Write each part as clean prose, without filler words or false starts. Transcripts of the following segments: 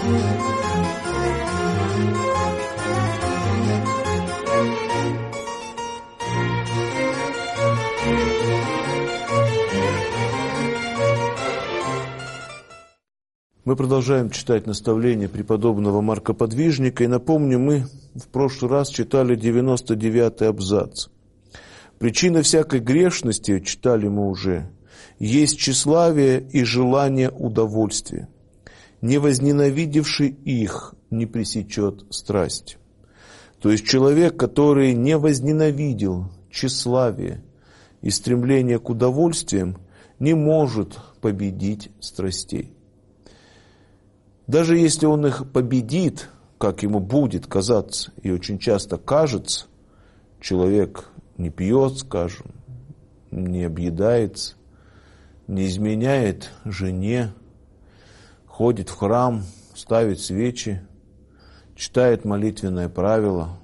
Мы продолжаем читать наставления преподобного Марка Подвижника. И напомню, мы в прошлый раз читали 99-й абзац. Причина всякой грешности, читали мы уже, есть тщеславие и желание удовольствия. Не возненавидевший их не пресечет страсть. То есть человек, который не возненавидел тщеславие и стремление к удовольствиям, не может победить страстей. Даже если он их победит, как ему будет казаться, и очень часто кажется, человек не пьет, скажем, не объедается, не изменяет жене, ходит в храм, ставит свечи, читает молитвенное правило.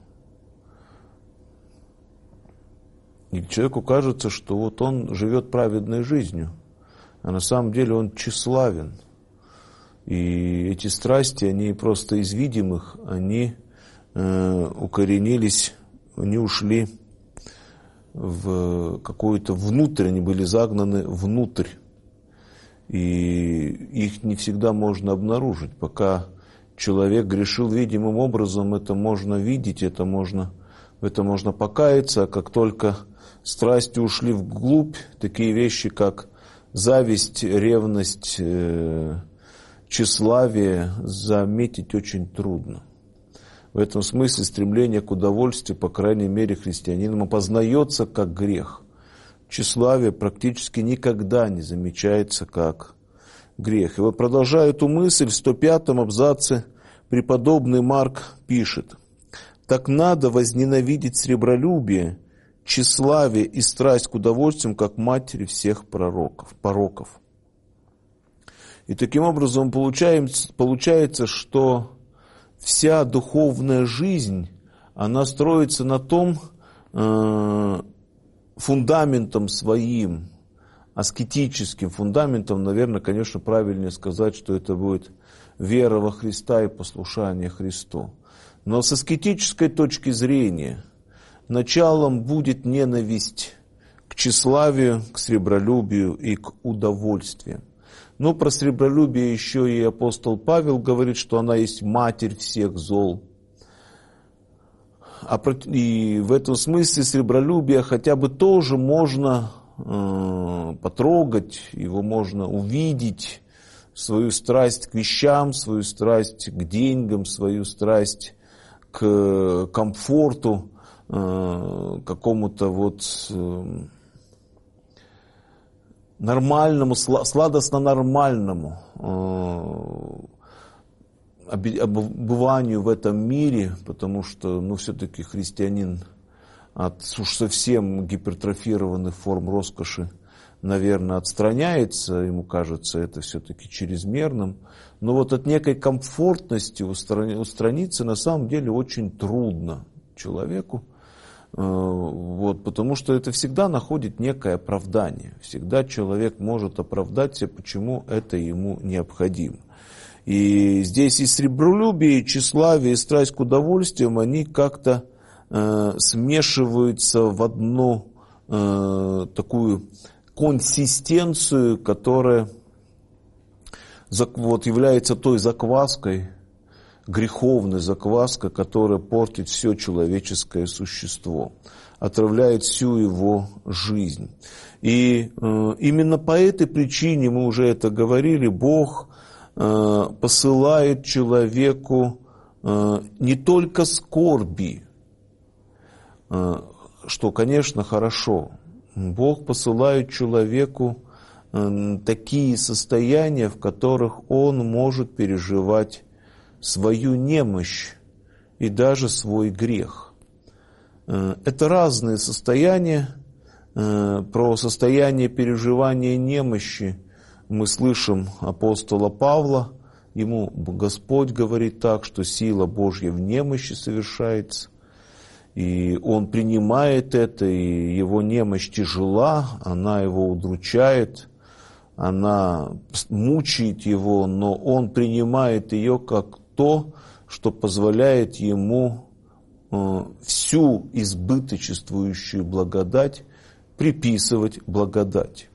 И человеку кажется, что вот он живет праведной жизнью, а на самом деле он тщеславен. И эти страсти, они просто из видимых, они укоренились, они ушли в какую-то внутрь, они были загнаны внутрь. И их не всегда можно обнаружить. Пока человек грешил видимым образом, это можно видеть, в это можно покаяться. А как только страсти ушли вглубь, такие вещи, как зависть, ревность, тщеславие, заметить очень трудно. В этом смысле стремление к удовольствию, по крайней мере, христианином опознается как грех. Тщеславие практически никогда не замечается как грех. И вот продолжая эту мысль, в 105-м абзаце преподобный Марк пишет: «Так надо возненавидеть сребролюбие, тщеславие и страсть к удовольствиям, как матери всех пороков». И таким образом получается, что вся духовная жизнь, она строится на том фундаментом своим, аскетическим фундаментом, наверное, конечно, правильнее сказать, что это будет вера во Христа и послушание Христу. Но с аскетической точки зрения началом будет ненависть к тщеславию, к сребролюбию и к удовольствиям. Но про сребролюбие еще и апостол Павел говорит, что она есть матерь всех зол. И в этом смысле сребролюбие хотя бы тоже можно потрогать, его можно увидеть, свою страсть к вещам, свою страсть к деньгам, свою страсть к комфорту, какому-то вот нормальному, сладостно-нормальному обыванию в этом мире, потому что, все-таки христианин от уж совсем гипертрофированных форм роскоши, наверное, отстраняется, ему кажется это все-таки чрезмерным. Но вот от некой комфортности устраниться на самом деле очень трудно человеку. Потому что это всегда находит некое оправдание. Всегда человек может оправдать себе, почему это ему необходимо. И здесь и сребролюбие, и тщеславие, и страсть к удовольствиям, они как-то смешиваются в одну такую консистенцию, которая является той закваской, греховной закваской, которая портит все человеческое существо, отравляет всю его жизнь. И именно по этой причине, мы уже это говорили, Бог посылает человеку не только скорби, что, конечно, хорошо. Бог посылает человеку такие состояния, в которых он может переживать свою немощь и даже свой грех. Это разные состояния. Про состояние переживания немощи мы слышим апостола Павла. Ему Господь говорит так, что сила Божья в немощи совершается. И он принимает это, и его немощь тяжела, она его удручает, она мучает его, но он принимает ее как то, что позволяет ему всю избыточествующую благодать приписывать благодать.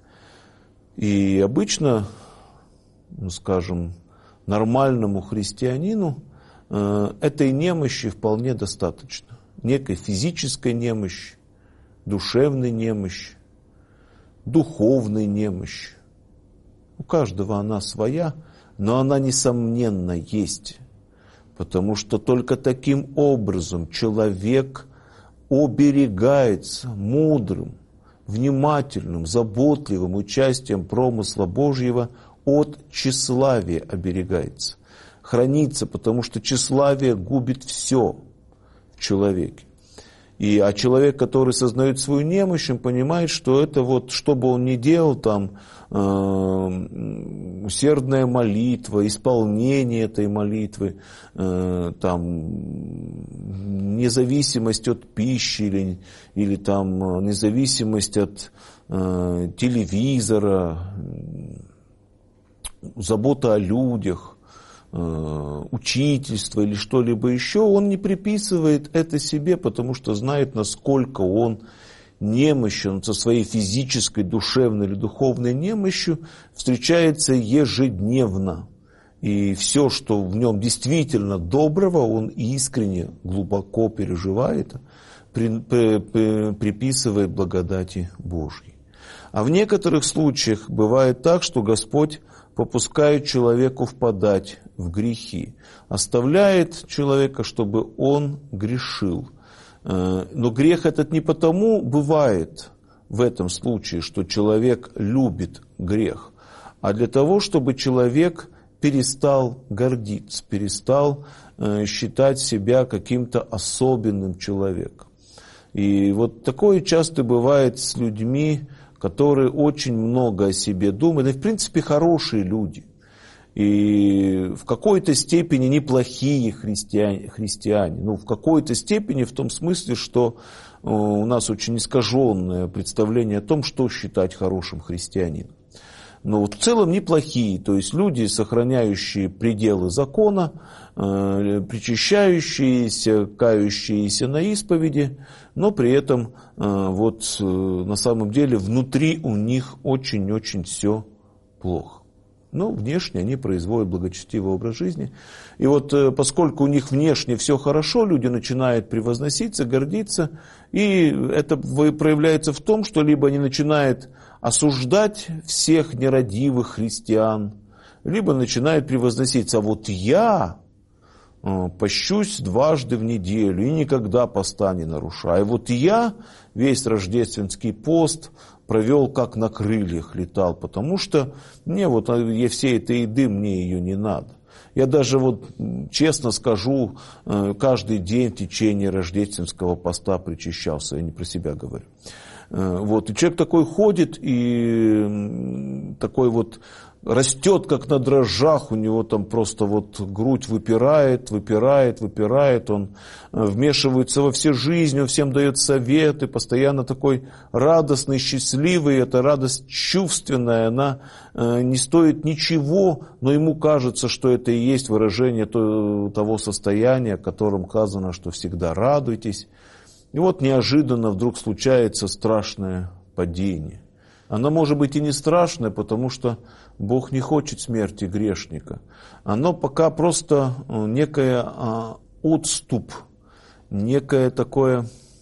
И обычно, скажем, нормальному христианину этой немощи вполне достаточно. Некой физической немощи, душевной немощи, духовной немощи. У каждого она своя, но она, несомненно, есть. Потому что только таким образом человек оберегается мудрым, внимательным, заботливым участием промысла Божьего от тщеславия оберегается. Хранится, потому что тщеславие губит все в человеке. А человек, который сознает свою немощь, он понимает, что это вот, что бы он ни делал, там, усердная молитва, исполнение этой молитвы, там, независимость от пищи или там, независимость от телевизора, забота о людях, учительство или что-либо еще, он не приписывает это себе, потому что знает, насколько он немощен со своей физической, душевной или духовной немощью, встречается ежедневно. И все, что в нем действительно доброго, он искренне, глубоко переживает, приписывает благодати Божьей. А в некоторых случаях бывает так, что Господь попускает человеку впадать в грехи, оставляет человека, чтобы он грешил. Но грех этот не потому бывает в этом случае, что человек любит грех, а для того, чтобы человек перестал гордиться, перестал считать себя каким-то особенным человеком. И вот такое часто бывает с людьми, которые очень много о себе думают, и в принципе хорошие люди, и в какой-то степени неплохие христиане, ну в какой-то степени в том смысле, что у нас очень искаженное представление о том, что считать хорошим христианином. Но вот в целом неплохие, то есть люди, сохраняющие пределы закона, причащающиеся, кающиеся на исповеди, но при этом вот на самом деле внутри у них очень-очень все плохо. Но внешне они производят благочестивый образ жизни. И вот поскольку у них внешне все хорошо, люди начинают превозноситься, гордиться, и это проявляется в том, что либо они начинают осуждать всех нерадивых христиан, либо начинают превозноситься. А вот я пощусь дважды в неделю и никогда поста не нарушаю. Вот я весь рождественский пост провел как на крыльях летал, потому что мне вот всей этой еды, мне ее не надо. Я даже вот честно скажу, каждый день в течение рождественского поста причащался, я не про себя говорю. Вот. И человек такой ходит и такой вот растет, как на дрожжах, у него там просто вот грудь выпирает, он вмешивается во все жизни, он всем дает советы, постоянно такой радостный, счастливый, эта радость чувственная, она не стоит ничего, но ему кажется, что это и есть выражение того состояния, о котором сказано, что всегда радуйтесь. И вот неожиданно вдруг случается страшное падение. Оно может быть и не страшное, потому что Бог не хочет смерти грешника. Оно пока просто некое отступ, некое такое,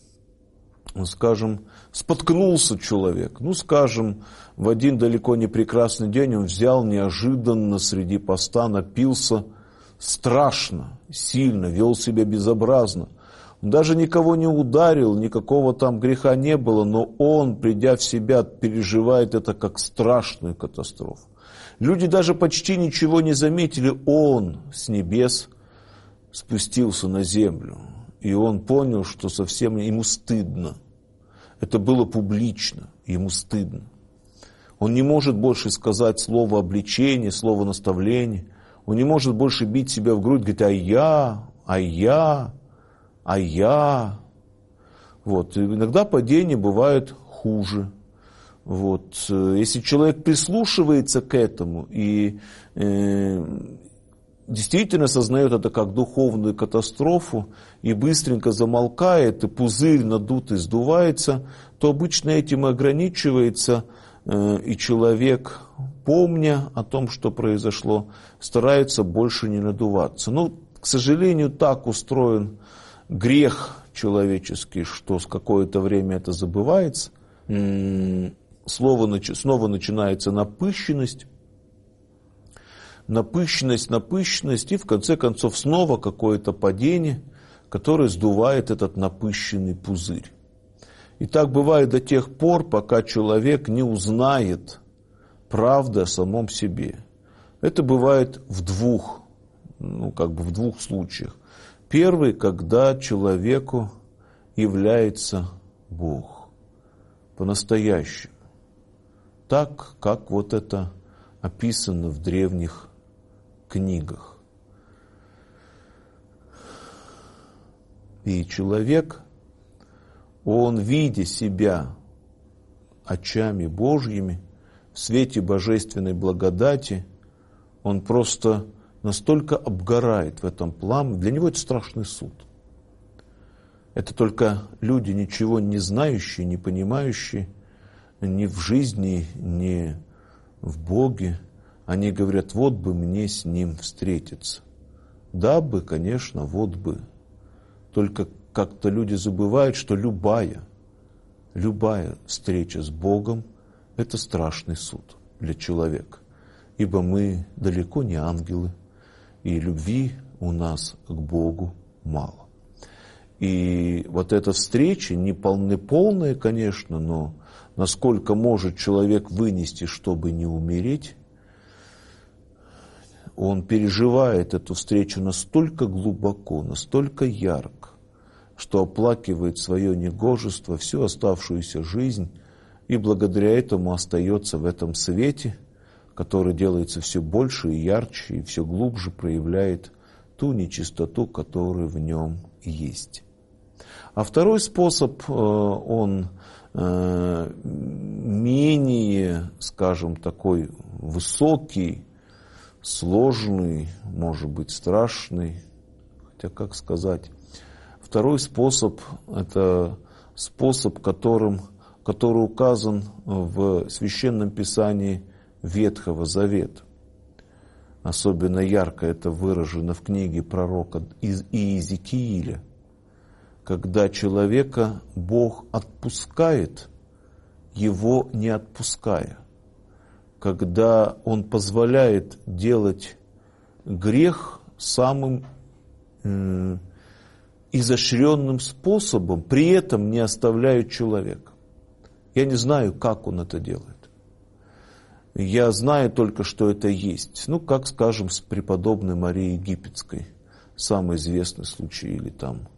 скажем, споткнулся человек. Ну, скажем, в один далеко не прекрасный день он взял неожиданно среди поста, напился страшно, сильно, вел себя безобразно. Он даже никого не ударил, никакого там греха не было, но он, придя в себя, переживает это как страшную катастрофу. Люди даже почти ничего не заметили, он с небес спустился на землю. И он понял, что совсем ему стыдно. Это было публично, ему стыдно. Он не может больше сказать слово обличения, слово наставления. Он не может больше бить себя в грудь, говорить, а я. Вот. И иногда падения бывают хуже. Вот. Если человек прислушивается к этому и действительно осознает это как духовную катастрофу и быстренько замолкает, и пузырь надутый сдувается, то обычно этим и ограничивается, и человек, помня о том, что произошло, старается больше не надуваться. Но, к сожалению, так устроен грех человеческий, что с какое-то время это забывается. Снова начинается напыщенность, и в конце концов снова какое-то падение, которое сдувает этот напыщенный пузырь. И так бывает до тех пор, пока человек не узнает правды о самом себе. Это бывает в двух случаях. Первый, когда человеку является Бог по-настоящему. Так, как вот это описано в древних книгах. И человек, он, видя себя очами Божьими, в свете божественной благодати, он просто настолько обгорает в этом плане. Для него это страшный суд. Это только люди, ничего не знающие, не понимающие, ни в жизни, ни в Боге, они говорят: вот бы мне с Ним встретиться. Да бы, конечно, вот бы. Только как-то люди забывают, что любая встреча с Богом – это страшный суд для человека. Ибо мы далеко не ангелы, и любви у нас к Богу мало. И вот эта встреча, не полная, конечно, но насколько может человек вынести, чтобы не умереть, он переживает эту встречу настолько глубоко, настолько ярко, что оплакивает свое негожество всю оставшуюся жизнь, и благодаря этому остается в этом свете, который делается все больше и ярче, и все глубже проявляет ту нечистоту, которая в нем есть. А второй способ, он менее, скажем, такой высокий, сложный, может быть, страшный, хотя как сказать. Второй способ – это способ, который указан в Священном Писании Ветхого Завета. Особенно ярко это выражено в книге пророка Иезекииля, когда человека Бог отпускает, его не отпуская, когда Он позволяет делать грех самым изощренным способом, при этом не оставляет человека. Я не знаю, как Он это делает. Я знаю только, что это есть. Как, скажем, с преподобной Марией Египетской, самый известный случай, или там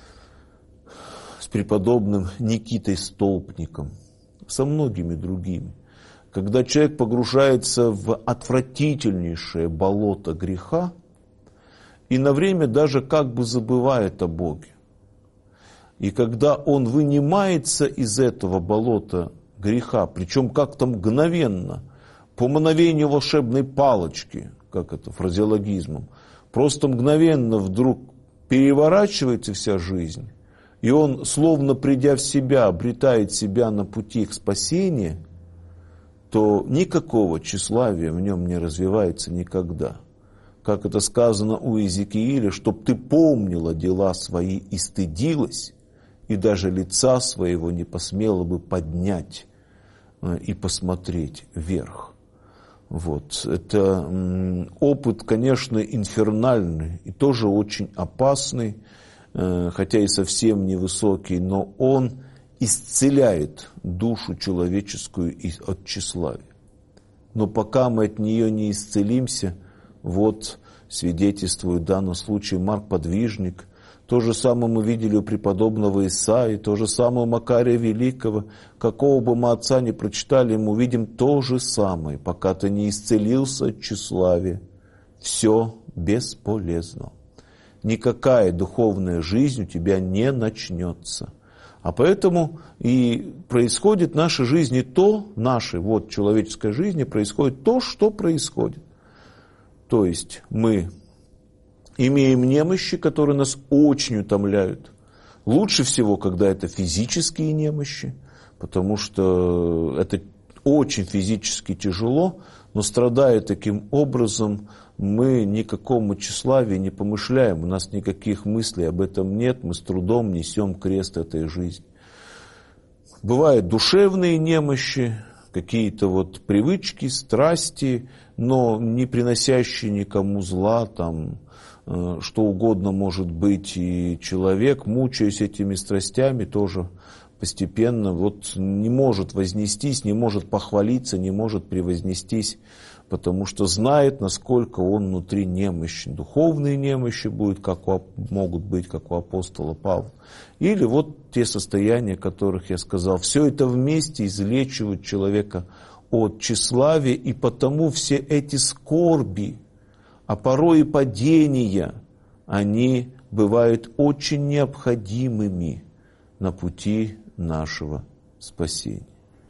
с преподобным Никитой Столпником, со многими другими. Когда человек погружается в отвратительнейшее болото греха и на время даже как бы забывает о Боге. И когда он вынимается из этого болота греха, причем как-то мгновенно, по мановению волшебной палочки, как это фразеологизмом, просто мгновенно вдруг переворачивается вся жизнь, и он, словно придя в себя, обретает себя на пути к спасению, то никакого тщеславия в нем не развивается никогда. Как это сказано у Иезекииля, чтоб ты помнила дела свои и стыдилась, и даже лица своего не посмела бы поднять и посмотреть вверх. Вот. Это опыт, конечно, инфернальный и тоже очень опасный, хотя и совсем невысокий, но он исцеляет душу человеческую от тщеславия. Но пока мы от нее не исцелимся, вот свидетельствует в данном случае Марк Подвижник. То же самое мы видели у преподобного Исаии, то же самое у Макария Великого. Какого бы мы отца ни прочитали, мы увидим то же самое. Пока ты не исцелился от тщеславия, все бесполезно. Никакая духовная жизнь у тебя не начнется. А поэтому и происходит в нашей жизни человеческой жизни происходит то, что происходит. То есть мы имеем немощи, которые нас очень утомляют. Лучше всего, когда это физические немощи, потому что это очень физически тяжело, но страдая таким образом, мы ни о каком тщеславии не помышляем, у нас никаких мыслей об этом нет, мы с трудом несем крест этой жизни. Бывают душевные немощи, какие-то привычки, страсти, но не приносящие никому зла, что угодно может быть, и человек, мучаясь этими страстями, тоже постепенно не может вознестись, не может похвалиться, не может превознестись, потому что знает, насколько он внутри немощен. Духовные немощи могут быть, как у апостола Павла. Или те состояния, о которых я сказал. Все это вместе излечивает человека от тщеславия, и потому все эти скорби, а порой и падения, они бывают очень необходимыми на пути нашего спасения.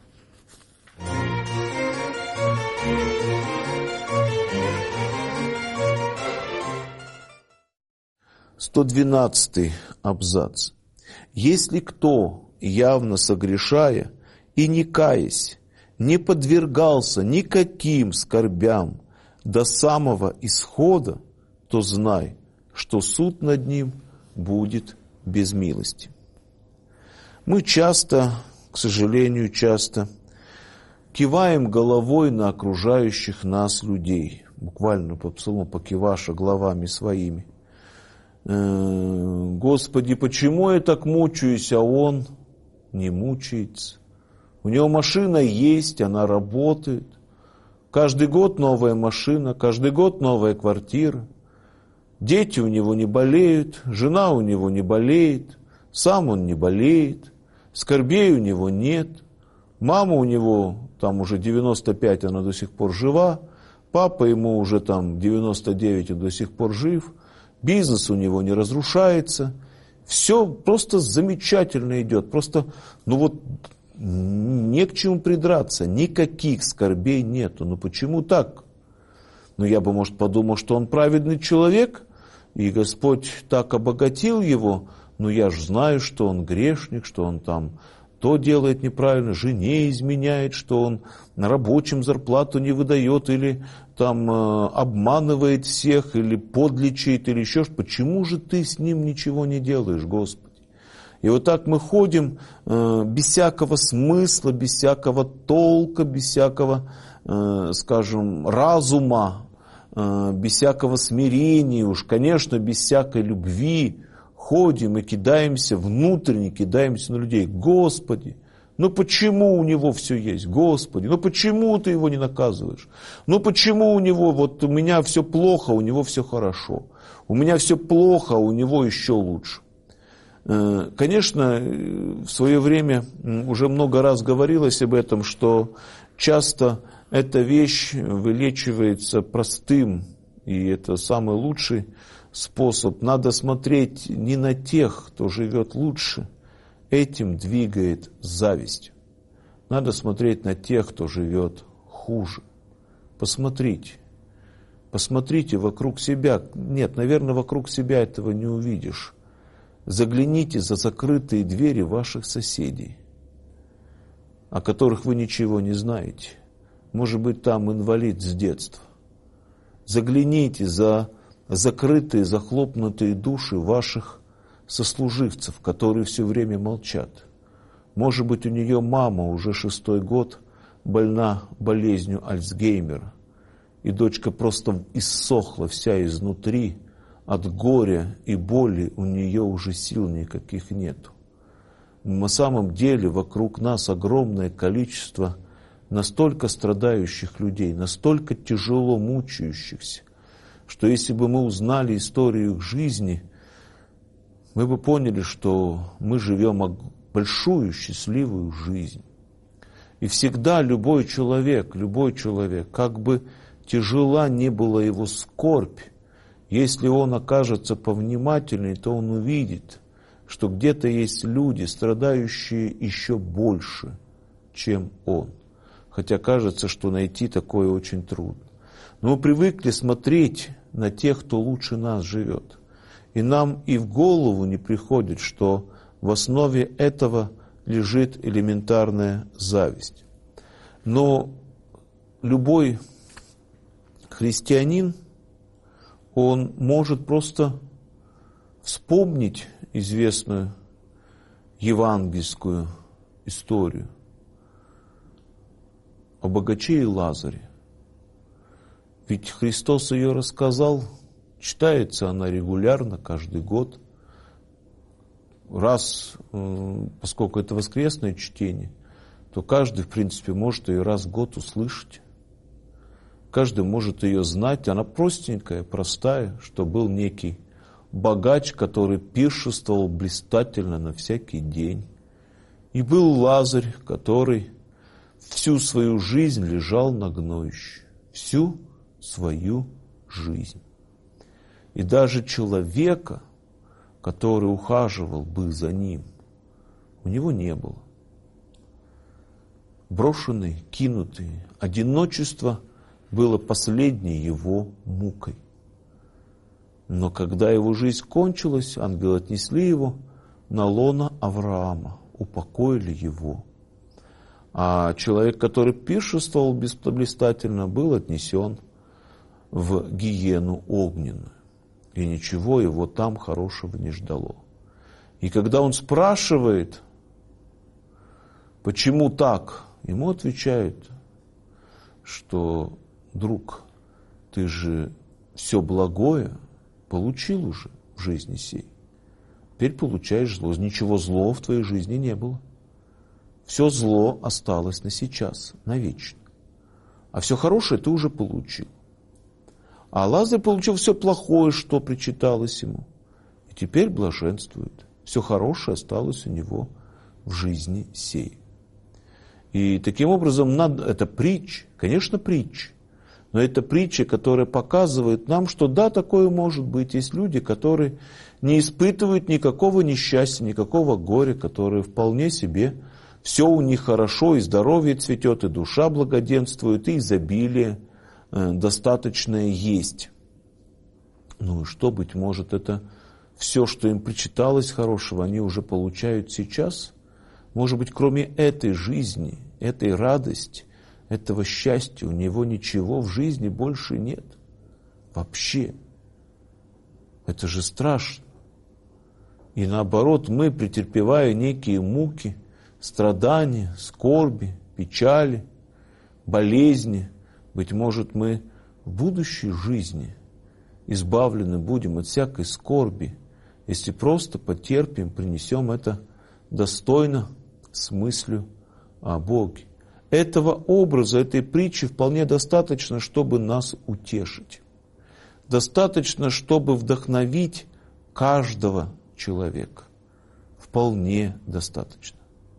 112 абзац. Если кто, явно согрешая и не каясь, не подвергался никаким скорбям до самого исхода, то знай, что суд над ним будет без милости. Мы часто, к сожалению, киваем головой на окружающих нас людей, буквально по псалму покиваша головами своими. Господи, почему я так мучаюсь, а он не мучается? У него машина есть, она работает. Каждый год новая машина, каждый год новая квартира. Дети у него не болеют, жена у него не болеет, сам он не болеет, скорбей у него нет. Мама у него уже 95, она до сих пор жива. Папа ему уже 99, он до сих пор жив. Бизнес у него не разрушается. Все просто замечательно идет. Просто, не к чему придраться. Никаких скорбей нету. Почему так? Я бы, может, подумал, что он праведный человек, и Господь так обогатил его. Но я же знаю, что он грешник, что он то делает неправильно, жене изменяет, что он рабочим зарплату не выдает, или обманывает всех, или подлечит, или еще что. Почему же ты с ним ничего не делаешь, Господи? И так мы ходим без всякого смысла, без всякого толка, без всякого, разума, без всякого смирения, конечно, без всякой любви. Ходим и внутренне кидаемся на людей. Господи, почему у него все есть? Господи, почему ты его не наказываешь? Почему у него, у меня все плохо, у него все хорошо? У меня все плохо, у него еще лучше. Конечно, в свое время уже много раз говорилось об этом, что часто эта вещь вылечивается простым, и это самый лучший способ. Надо смотреть не на тех, кто живет лучше, этим двигает зависть. Надо смотреть на тех, кто живет хуже. Посмотрите вокруг себя. Нет, наверное, вокруг себя этого не увидишь. Загляните за закрытые двери ваших соседей, о которых вы ничего не знаете. Может быть, там инвалид с детства. Загляните за закрытые, захлопнутые души ваших сослуживцев, которые все время молчат. Может быть, у нее мама уже 6-й год больна болезнью Альцгеймера, и дочка просто иссохла вся изнутри, от горя и боли у нее уже сил никаких нету. На самом деле вокруг нас огромное количество настолько страдающих людей, настолько тяжело мучающихся, что если бы мы узнали историю их жизни, мы бы поняли, что мы живем большую счастливую жизнь. И всегда любой человек, как бы тяжела ни была его скорбь, если он окажется повнимательней, то он увидит, что где-то есть люди, страдающие еще больше, чем он. Хотя кажется, что найти такое очень трудно. Но мы привыкли смотреть на тех, кто лучше нас живет. И нам и в голову не приходит, что в основе этого лежит элементарная зависть. Но любой христианин, он может просто вспомнить известную евангельскую историю о богаче и Лазаре. Ведь Христос ее рассказал, читается она регулярно, каждый год. Раз, поскольку это воскресное чтение, то каждый, в принципе, может ее раз в год услышать. Каждый может ее знать. Она простенькая, простая, что был некий богач, который пиршествовал блистательно на всякий день. И был Лазарь, который всю свою жизнь лежал на гноище. Всю свою жизнь. И даже человека, который ухаживал бы за ним, у него не было. Брошенный, кинутый, одиночество было последней его мукой. Но когда его жизнь кончилась, ангелы отнесли его на лоно Авраама, упокоили его. А человек, который пиршествовал блистательно, был отнесен в гиену огненную. И ничего его там хорошего не ждало. И когда он спрашивает, почему так, ему отвечают, что, друг, ты же все благое получил уже в жизни сей. Теперь получаешь зло. Ничего злого в твоей жизни не было. Все зло осталось на сейчас, навечно. А все хорошее ты уже получил. А Лазарь получил все плохое, что причиталось ему. И теперь блаженствует. Все хорошее осталось у него в жизни сей. И таким образом, это притча, конечно, притча. Но это притча, которая показывает нам, что да, такое может быть. Есть люди, которые не испытывают никакого несчастья, никакого горя, которые вполне себе, все у них хорошо, и здоровье цветет, и душа благоденствует, и изобилие достаточное есть. Ну и что, быть может, это все, что им причиталось хорошего, они уже получают сейчас? Может быть, кроме этой жизни, этой радости, этого счастья, у него ничего в жизни больше нет. Вообще. Это же страшно. И наоборот, мы, претерпевая некие муки, страдания, скорби, печали, болезни, быть может, мы в будущей жизни избавлены будем от всякой скорби, если просто потерпим, принесем это достойно с мыслью о Боге. Этого образа, этой притчи вполне достаточно, чтобы нас утешить. Достаточно, чтобы вдохновить каждого человека. Вполне достаточно.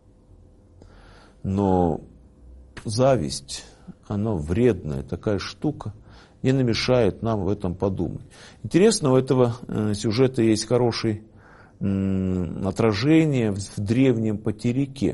Но зависть, она вредная такая штука, не намешает нам в этом подумать. Интересно, у этого сюжета есть хорошее отражение в древнем потеряке.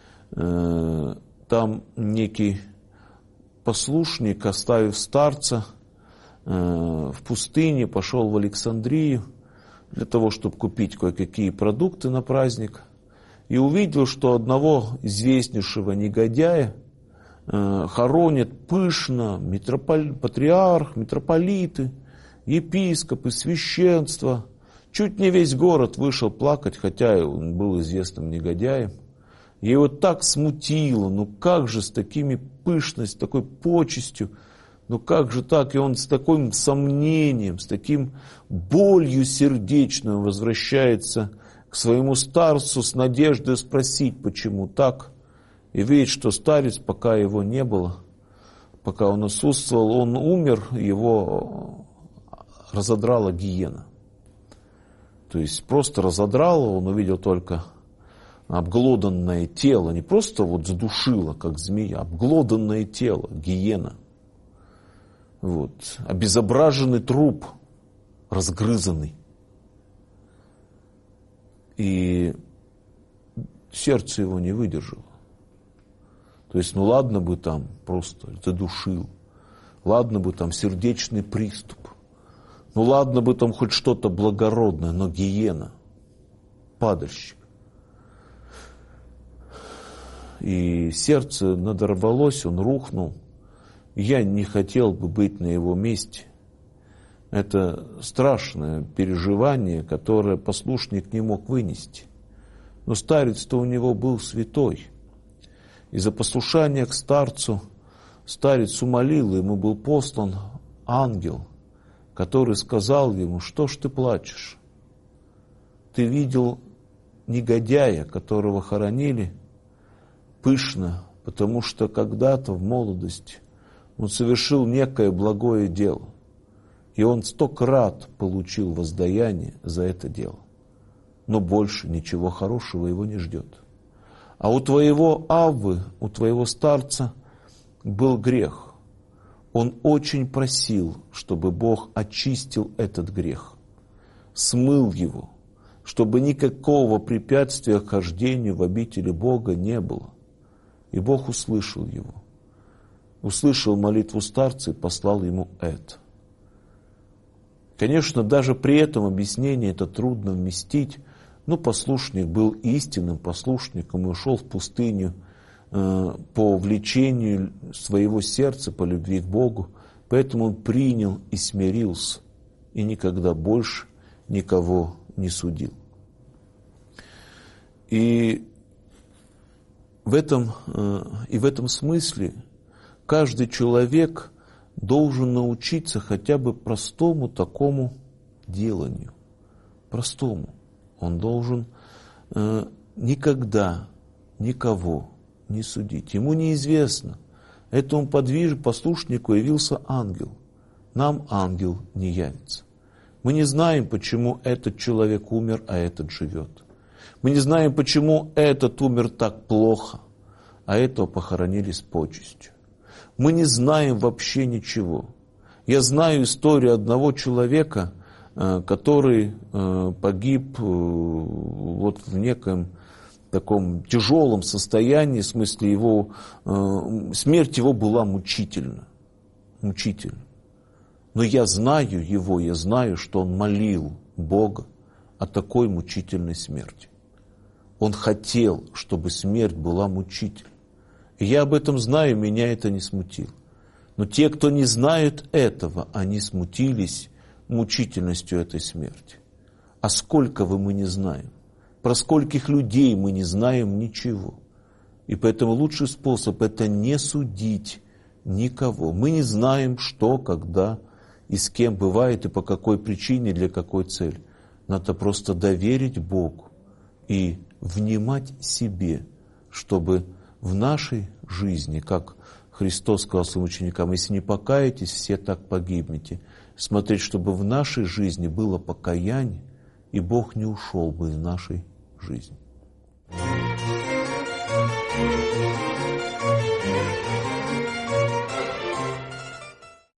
Там некий послушник, оставив старца в пустыне, пошел в Александрию для того, чтобы купить кое-какие продукты на праздник, и увидел, что одного известнейшего негодяя хоронят пышно патриарх, митрополиты, епископы, священство. Чуть не весь город вышел плакать, хотя он был известным негодяем. И его так смутило, ну как же с такими пышностью, такой почестью, ну как же так? И он с таким сомнением, с таким болью сердечной возвращается к своему старцу с надеждой спросить, почему так. И видит, что старец, пока его не было, пока он отсутствовал, он умер, его разодрала гиена. То есть просто разодрала, он увидел только обглоданное тело, не просто вот задушило, как змея, обглоданное тело, гиена. Вот. Обезображенный труп, разгрызанный. И сердце его не выдержало. То есть, ну ладно бы там просто задушил, ладно бы там сердечный приступ, ну ладно бы там хоть что-то благородное, но гиена, падальщик. И сердце надорвалось, он рухнул. Я не хотел бы быть на его месте. Это страшное переживание, которое послушник не мог вынести. Но старец-то у него был святой. И за послушание к старцу старец умолил, ему был послан ангел, который сказал ему: что ж ты плачешь? Ты видел негодяя, которого хоронили пышно, потому что когда-то в молодости он совершил некое благое дело, и он 100 крат получил воздаяние за это дело, но больше ничего хорошего его не ждет. А у твоего Аввы, у твоего старца был грех. Он очень просил, чтобы Бог очистил этот грех, смыл его, чтобы никакого препятствия к хождению в обители Бога не было. И Бог услышал его, услышал молитву старца и послал ему это. Конечно, даже при этом объяснении это трудно вместить, но послушник был истинным послушником и ушел в пустыню по влечению своего сердца, по любви к Богу, поэтому он принял и смирился, и никогда больше никого не судил. И в этом смысле каждый человек должен научиться хотя бы простому такому деланию. Простому. Он должен никогда никого не судить. Ему неизвестно. Этому послушнику явился ангел. Нам ангел не явится. Мы не знаем, почему этот человек умер, а этот живет. Мы не знаем, почему этот умер так плохо, а этого похоронили с почестью. Мы не знаем вообще ничего. Я знаю историю одного человека, который погиб вот в неком таком тяжелом состоянии, в смысле смерть его была мучительна. Мучительна. Но я знаю его, я знаю, что он молил Бога о такой мучительной смерти. Он хотел, чтобы смерть была мучительной. И я об этом знаю, меня это не смутило. Но те, кто не знают этого, они смутились мучительностью этой смерти. А сколько мы не знаем? Про скольких людей мы не знаем ничего. И поэтому лучший способ – это не судить никого. Мы не знаем, что, когда и с кем бывает, и по какой причине, для какой цели. Надо просто доверить Богу и внимать себе, чтобы в нашей жизни, как Христос сказал своим ученикам: если не покаетесь, все так погибнете. Смотреть, чтобы в нашей жизни было покаяние, и Бог не ушел бы из нашей жизни.